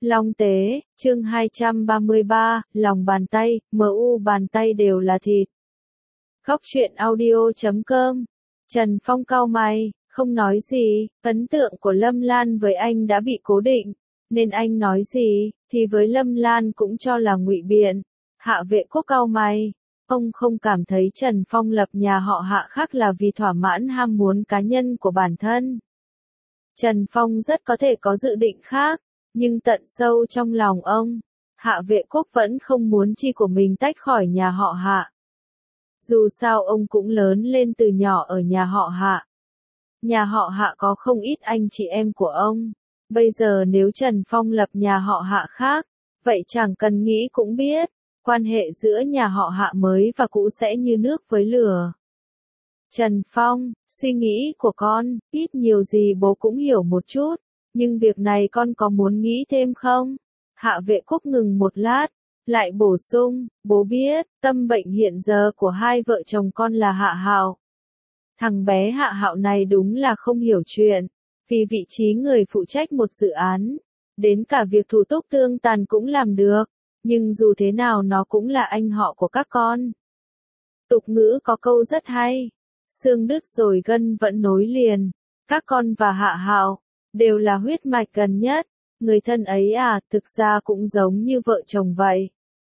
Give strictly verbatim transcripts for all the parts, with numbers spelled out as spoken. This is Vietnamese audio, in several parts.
Long Tế, chương hai trăm ba mươi ba, lòng bàn tay, em u bàn tay đều là thịt. Góc truyện audio chấm com. Trần Phong cau mày, không nói gì, ấn tượng của Lâm Lan với anh đã bị cố định, nên anh nói gì, thì với Lâm Lan cũng cho là ngụy biện. Hạ Vệ Quốc cau mày, ông không cảm thấy Trần Phong lập nhà họ Hạ khác là vì thỏa mãn ham muốn cá nhân của bản thân. Trần Phong rất có thể có dự định khác, nhưng tận sâu trong lòng ông, Hạ Vệ Quốc vẫn không muốn chi của mình tách khỏi nhà họ Hạ. Dù sao ông cũng lớn lên từ nhỏ ở nhà họ Hạ. Nhà họ Hạ có không ít anh chị em của ông. Bây giờ nếu Trần Phong lập nhà họ Hạ khác, vậy chẳng cần nghĩ cũng biết, quan hệ giữa nhà họ Hạ mới và cũ sẽ như nước với lửa. Trần Phong, suy nghĩ của con, ít nhiều gì bố cũng hiểu một chút, nhưng việc này con có muốn nghĩ thêm không? Hạ Vệ Quốc ngừng một lát, lại bổ sung, bố biết, tâm bệnh hiện giờ của hai vợ chồng con là Hạ Hạo. Thằng bé Hạ Hạo này đúng là không hiểu chuyện, vì vị trí người phụ trách một dự án, đến cả việc thủ tục tương tàn cũng làm được, nhưng dù thế nào nó cũng là anh họ của các con. Tục ngữ có câu rất hay, xương đứt rồi gân vẫn nối liền, các con và Hạ Hạo đều là huyết mạch gần nhất, người thân ấy à, thực ra cũng giống như vợ chồng vậy.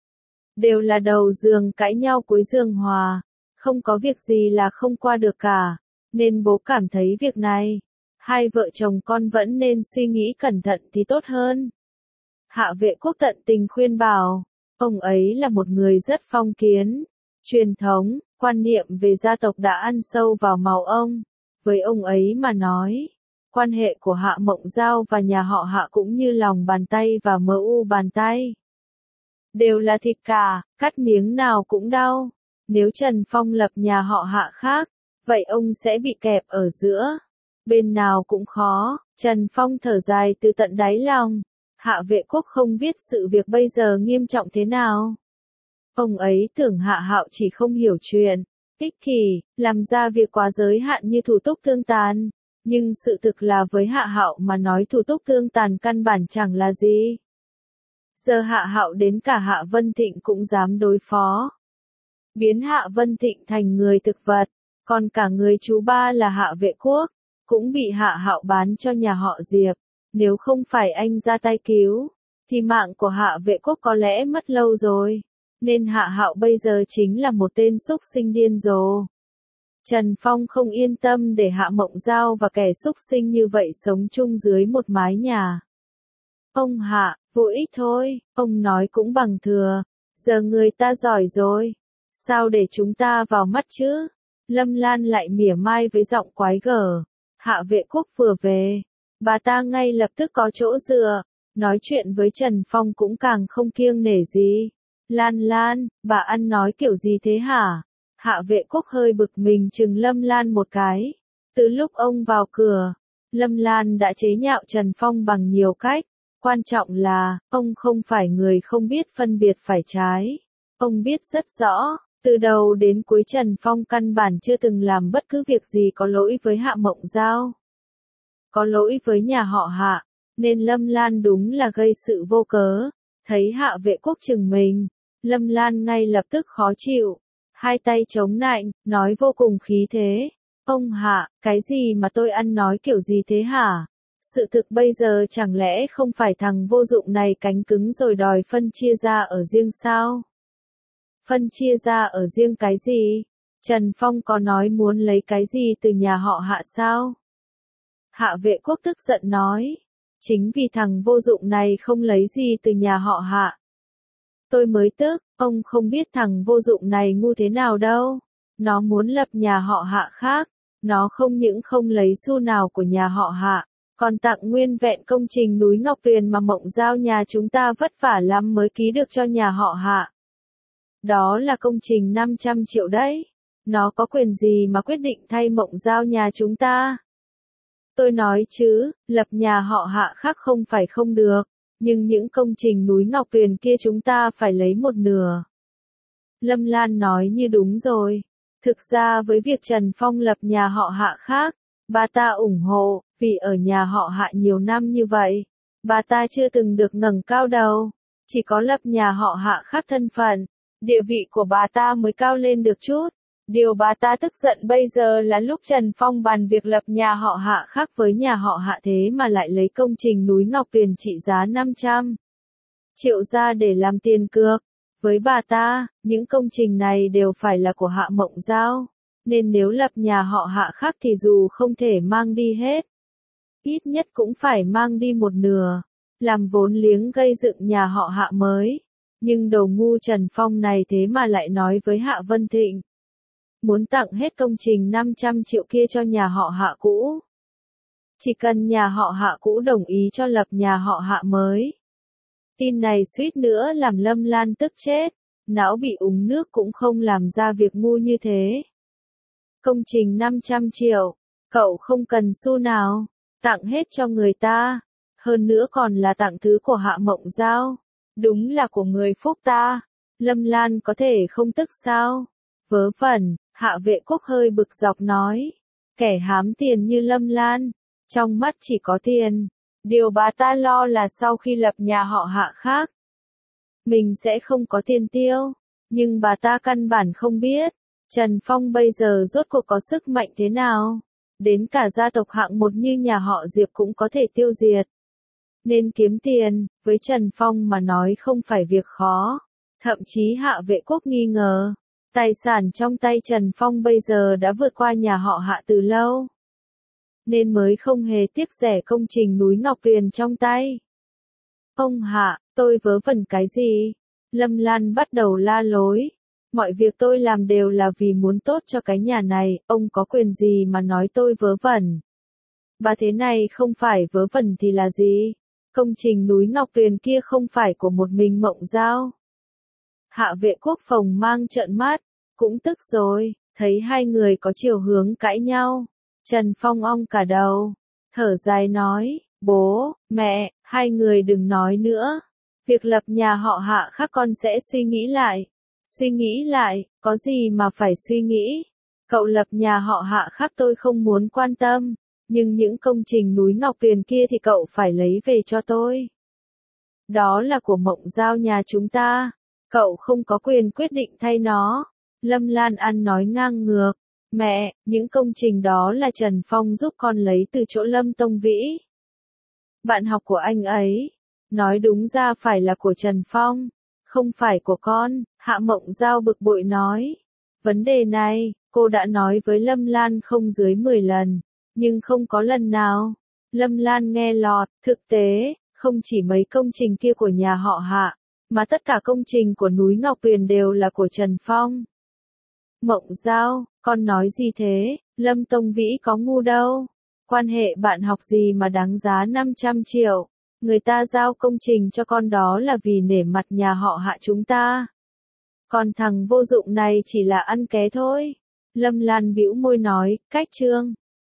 Đều là đầu giường cãi nhau cuối giường hòa, không có việc gì là không qua được cả, nên bố cảm thấy việc này, hai vợ chồng con vẫn nên suy nghĩ cẩn thận thì tốt hơn. Hạ Vệ Quốc tận tình khuyên bảo, ông ấy là một người rất phong kiến, truyền thống, quan niệm về gia tộc đã ăn sâu vào máu ông, với ông ấy mà nói. Quan hệ của Hạ Mộng Giao và nhà họ Hạ cũng như lòng bàn tay và em u bàn tay. Đều là thịt cả, cắt miếng nào cũng đau. Nếu Trần Phong lập nhà họ Hạ khác, vậy ông sẽ bị kẹp ở giữa. Bên nào cũng khó, Trần Phong thở dài từ tận đáy lòng. Hạ Vệ Quốc không biết sự việc bây giờ nghiêm trọng thế nào. Ông ấy tưởng Hạ Hạo chỉ không hiểu chuyện, ích kỷ, làm ra việc quá giới hạn như thủ tục tương tàn. Nhưng sự thực là với Hạ Hạo mà nói thủ tục tương tàn căn bản chẳng là gì. Giờ Hạ Hạo đến cả Hạ Vân Thịnh cũng dám đối phó. Biến Hạ Vân Thịnh thành người thực vật, còn cả người chú ba là Hạ Vệ Quốc, cũng bị Hạ Hạo bán cho nhà họ Diệp. Nếu không phải anh ra tay cứu, thì mạng của Hạ Vệ Quốc có lẽ mất lâu rồi. Nên Hạ Hạo bây giờ chính là một tên xúc sinh điên rồ. Trần Phong không yên tâm để Hạ Mộng Giao và kẻ xúc sinh như vậy sống chung dưới một mái nhà. Ông Hạ, vô ích thôi, ông nói cũng bằng thừa, giờ người ta giỏi rồi, sao để chúng ta vào mắt chứ? Lâm Lan lại mỉa mai với giọng quái gở. Hạ Vệ Quốc vừa về, bà ta ngay lập tức có chỗ dựa, nói chuyện với Trần Phong cũng càng không kiêng nể gì. Lan Lan, bà ăn nói kiểu gì thế hả? Hạ Vệ Quốc hơi bực mình chừng Lâm Lan một cái. Từ lúc ông vào cửa, Lâm Lan đã chế nhạo Trần Phong bằng nhiều cách. Quan trọng là, ông không phải người không biết phân biệt phải trái. Ông biết rất rõ, từ đầu đến cuối Trần Phong căn bản chưa từng làm bất cứ việc gì có lỗi với Hạ Mộng Giao. Có lỗi với nhà họ Hạ, nên Lâm Lan đúng là gây sự vô cớ. Thấy Hạ Vệ Quốc chừng mình, Lâm Lan ngay lập tức khó chịu. Hai tay chống nạnh, nói vô cùng khí thế. Ông Hạ, cái gì mà tôi ăn nói kiểu gì thế hả? Sự thực bây giờ chẳng lẽ không phải thằng vô dụng này cánh cứng rồi đòi phân chia ra ở riêng sao? Phân chia ra ở riêng cái gì? Trần Phong có nói muốn lấy cái gì từ nhà họ Hạ sao? Hạ Vệ Quốc tức giận nói. Chính vì thằng vô dụng này không lấy gì từ nhà họ Hạ. Tôi mới tức, ông không biết thằng vô dụng này ngu thế nào đâu. Nó muốn lập nhà họ Hạ khác, nó không những không lấy xu nào của nhà họ Hạ, còn tặng nguyên vẹn công trình núi Ngọc Tuyền mà Mộng Giao nhà chúng ta vất vả lắm mới ký được cho nhà họ Hạ. Đó là công trình năm trăm triệu đấy. Nó có quyền gì mà quyết định thay Mộng Giao nhà chúng ta? Tôi nói chứ, lập nhà họ Hạ khác không phải không được, nhưng những công trình núi Ngọc Tuyền kia chúng ta phải lấy một nửa. Lâm Lan nói như đúng rồi. Thực ra với việc Trần Phong lập nhà họ Hạ khác, bà ta ủng hộ, vì ở nhà họ Hạ nhiều năm như vậy, Bà ta chưa từng được ngẩng cao đầu, chỉ có lập nhà họ Hạ khác thân phận, địa vị của bà ta mới cao lên được chút. Điều bà ta tức giận bây giờ là lúc Trần Phong bàn việc lập nhà họ Hạ khác với nhà họ Hạ thế mà lại lấy công trình núi Ngọc Tuyền trị giá năm trăm triệu ra để làm tiền cược. Với bà ta, những công trình này đều phải là của Hạ Mộng Giao, nên nếu lập nhà họ Hạ khác thì dù không thể mang đi hết, ít nhất cũng phải mang đi một nửa, làm vốn liếng gây dựng nhà họ Hạ mới. Nhưng đồ ngu Trần Phong này thế mà lại nói với Hạ Vân Thịnh, muốn tặng hết công trình năm trăm triệu kia cho nhà họ Hạ cũ. Chỉ cần nhà họ Hạ cũ đồng ý cho lập nhà họ Hạ mới. Tin này suýt nữa làm Lâm Lan tức chết, não bị uống nước cũng không làm ra việc ngu như thế. Công trình năm trăm triệu, cậu không cần xu nào, tặng hết cho người ta, hơn nữa còn là tặng thứ của Hạ Mộng Giao, đúng là của người phúc ta. Lâm Lan có thể không tức sao? Vớ vẩn, Hạ Vệ Quốc hơi bực dọc nói, kẻ hám tiền như Lâm Lan, trong mắt chỉ có tiền. Điều bà ta lo là sau khi lập nhà họ Hạ khác, mình sẽ không có tiền tiêu. Nhưng bà ta căn bản không biết, Trần Phong bây giờ rốt cuộc có sức mạnh thế nào. Đến cả gia tộc hạng một như nhà họ Diệp cũng có thể tiêu diệt. Nên kiếm tiền, với Trần Phong mà nói không phải việc khó. Thậm chí Hạ Vệ Quốc nghi ngờ, tài sản trong tay Trần Phong bây giờ đã vượt qua nhà họ Hạ từ lâu. Nên mới không hề tiếc rẻ công trình núi Ngọc Tuyền trong tay. Ông Hạ, tôi vớ vẩn cái gì? Lâm Lan bắt đầu la lối. Mọi việc tôi làm đều là vì muốn tốt cho cái nhà này, ông có quyền gì mà nói tôi vớ vẩn? Bà thế này không phải vớ vẩn thì là gì? Công trình núi Ngọc Tuyền kia không phải của một mình Mộng Giao. Hạ Vệ Quốc phồng mang trợn mắt, cũng tức rồi, thấy hai người có chiều hướng cãi nhau. Trần Phong ong cả đầu, thở dài nói, bố, mẹ, hai người đừng nói nữa. Việc lập nhà họ Hạ khác con sẽ suy nghĩ lại. Suy nghĩ lại, có gì mà phải suy nghĩ. Cậu lập nhà họ Hạ khác tôi không muốn quan tâm, nhưng những công trình núi Ngọc Tuyền kia thì cậu phải lấy về cho tôi. Đó là của Mộng Giao nhà chúng ta, cậu không có quyền quyết định thay nó. Lâm Lan ăn nói ngang ngược. Mẹ, những công trình đó là Trần Phong giúp con lấy từ chỗ Lâm Tông Vĩ. Bạn học của anh ấy. Nói đúng ra phải là của Trần Phong, không phải của con. Hạ Mộng Giao bực bội nói. Vấn đề này, cô đã nói với Lâm Lan không dưới mười lần, nhưng không có lần nào Lâm Lan nghe lọt. Thực tế, không chỉ mấy công trình kia của nhà họ Hạ, mà tất cả công trình của núi Ngọc Tuyền đều là của Trần Phong. Mộng Giao, con nói gì thế? Lâm Tông Vĩ có ngu đâu. Quan hệ bạn học gì mà đáng giá năm trăm triệu. Người ta giao công trình cho con đó là vì nể mặt nhà họ Hạ chúng ta. Còn thằng vô dụng này chỉ là ăn ké thôi. Lâm Lan bĩu môi nói, cách trương.